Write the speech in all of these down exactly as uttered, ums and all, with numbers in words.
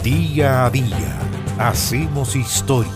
Día a día hacemos historia.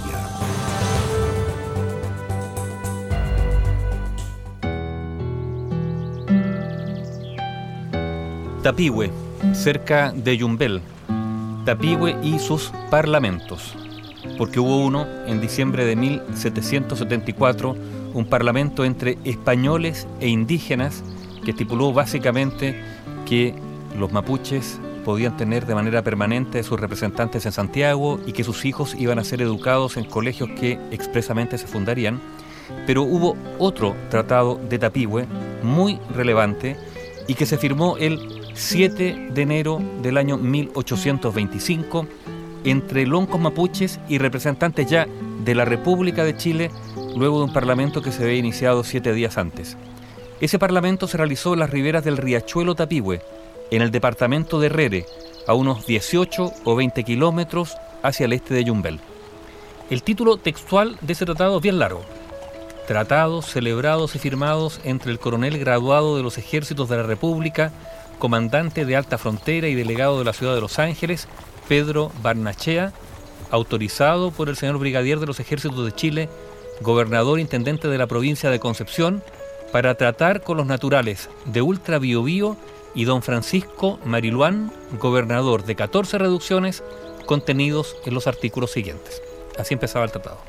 Tapihue, cerca de Yumbel. Tapihue y sus parlamentos, porque hubo uno en diciembre de mil setecientos setenta y cuatro, un parlamento entre españoles e indígenas que estipuló básicamente que los mapuches podían tener de manera permanente sus representantes en Santiago y que sus hijos iban a ser educados en colegios que expresamente se fundarían. Pero hubo otro tratado de Tapihue muy relevante y que se firmó el siete de enero del año mil ochocientos veinticinco entre loncos mapuches y representantes ya de la República de Chile, luego de un parlamento que se había iniciado siete días antes. Ese parlamento se realizó en las riberas del riachuelo Tapihue, en el departamento de Rere, a unos dieciocho o veinte kilómetros hacia el este de Yumbel. El título textual de ese tratado es bien largo. Tratados celebrados y firmados entre el coronel graduado de los ejércitos de la República, comandante de Alta Frontera y delegado de la ciudad de Los Ángeles, Pedro Barnechea, autorizado por el señor brigadier de los ejércitos de Chile, gobernador intendente de la provincia de Concepción, para tratar con los naturales de Ultra Biobío y don Francisco Mariluán, gobernador de catorce reducciones contenidos en los artículos siguientes. Así empezaba el tratado.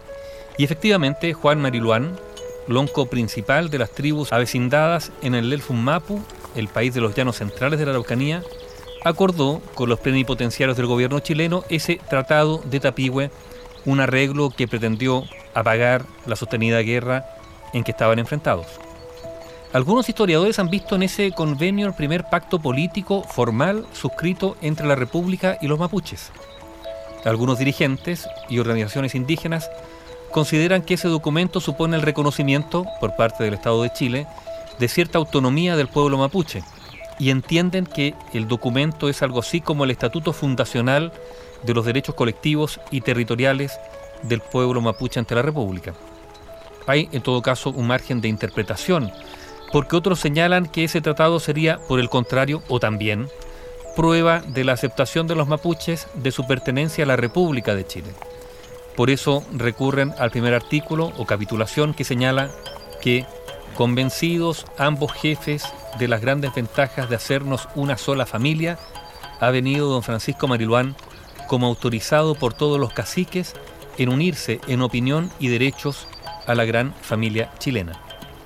Y efectivamente, Juan Mariluán, lonco principal de las tribus avecindadas en el Lelfun Mapu, el país de los llanos centrales de la Araucanía, acordó con los plenipotenciarios del gobierno chileno ese tratado de Tapihue, un arreglo que pretendió apagar la sostenida guerra en que estaban enfrentados. Algunos historiadores han visto en ese convenio el primer pacto político formal suscrito entre la República y los mapuches. Algunos dirigentes y organizaciones indígenas consideran que ese documento supone el reconocimiento, por parte del Estado de Chile, de cierta autonomía del pueblo mapuche, y entienden que el documento es algo así como el estatuto fundacional de los derechos colectivos y territoriales del pueblo mapuche ante la República. Hay, en todo caso, un margen de interpretación, porque otros señalan que ese tratado sería, por el contrario, o también, prueba de la aceptación de los mapuches de su pertenencia a la República de Chile. Por eso recurren al primer artículo o capitulación que señala que, convencidos ambos jefes de las grandes ventajas de hacernos una sola familia, ha venido don Francisco Mariluán como autorizado por todos los caciques en unirse en opinión y derechos a la gran familia chilena.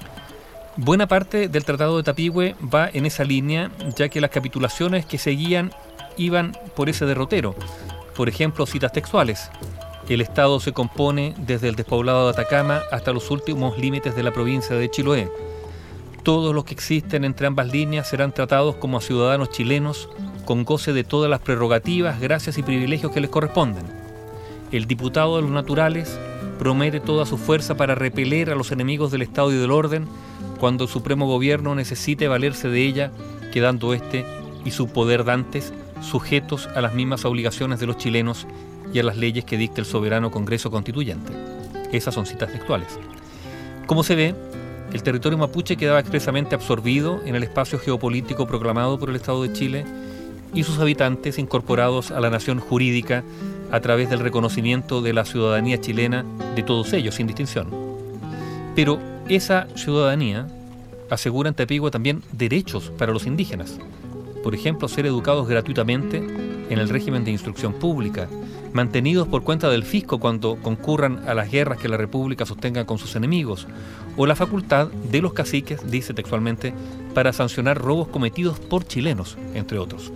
Buena parte del Tratado de Tapihue va en esa línea, ya que las capitulaciones que seguían iban por ese derrotero. Por ejemplo, citas textuales. El Estado se compone desde el despoblado de Atacama hasta los últimos límites de la provincia de Chiloé. Todos los que existen entre ambas líneas serán tratados como ciudadanos chilenos, con goce de todas las prerrogativas, gracias y privilegios que les corresponden. El diputado de los naturales promete toda su fuerza para repeler a los enemigos del Estado y del orden cuando el Supremo Gobierno necesite valerse de ella, quedando éste y su poder dantes sujetos a las mismas obligaciones de los chilenos y a las leyes que dicte el soberano Congreso Constituyente. Esas son citas textuales. Como se ve, el territorio mapuche quedaba expresamente absorbido en el espacio geopolítico proclamado por el Estado de Chile y sus habitantes incorporados a la nación jurídica a través del reconocimiento de la ciudadanía chilena de todos ellos, sin distinción. Pero esa ciudadanía asegura en Tapihue también derechos para los indígenas. Por ejemplo, ser educados gratuitamente en el régimen de instrucción pública, mantenidos por cuenta del fisco cuando concurran a las guerras que la República sostenga con sus enemigos, o la facultad de los caciques, dice textualmente, para sancionar robos cometidos por chilenos, entre otros.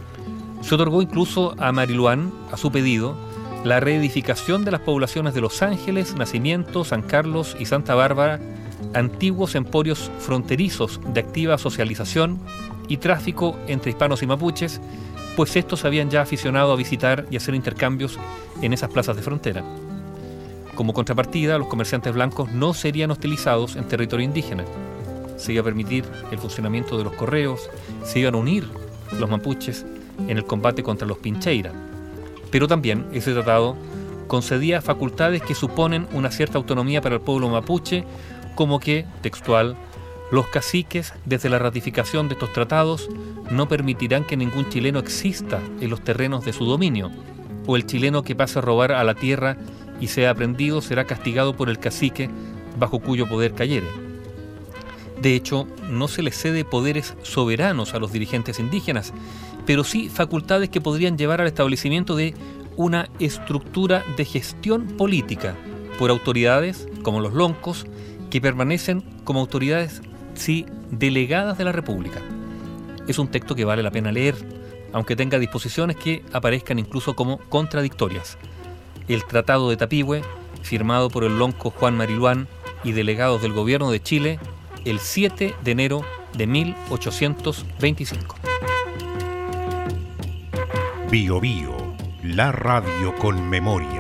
Se otorgó incluso a Mariluán, a su pedido, la reedificación de las poblaciones de Los Ángeles, Nacimiento, San Carlos y Santa Bárbara, antiguos emporios fronterizos de activa socialización y tráfico entre hispanos y mapuches, pues estos habían ya aficionado a visitar y hacer intercambios en esas plazas de frontera. Como contrapartida, los comerciantes blancos no serían hostilizados en territorio indígena. Se iba a permitir el funcionamiento de los correos, se iban a unir los mapuches en el combate contra los Pincheira. Pero también ese tratado concedía facultades que suponen una cierta autonomía para el pueblo mapuche, como que, textual, Los caciques, desde la ratificación de estos tratados, no permitirán que ningún chileno exista en los terrenos de su dominio, o el chileno que pase a robar a la tierra y sea aprehendido será castigado por el cacique bajo cuyo poder cayere. De hecho, no se les cede poderes soberanos a los dirigentes indígenas, pero sí facultades que podrían llevar al establecimiento de una estructura de gestión política por autoridades, como los loncos, que permanecen como autoridades, sí, delegadas de la República. Es un texto que vale la pena leer, aunque tenga disposiciones que aparezcan incluso como contradictorias. El Tratado de Tapigüe, firmado por el lonco Juan Mariluán y delegados del gobierno de Chile, el siete de enero de mil ochocientos veinticinco. Bio Bio, la radio con memoria.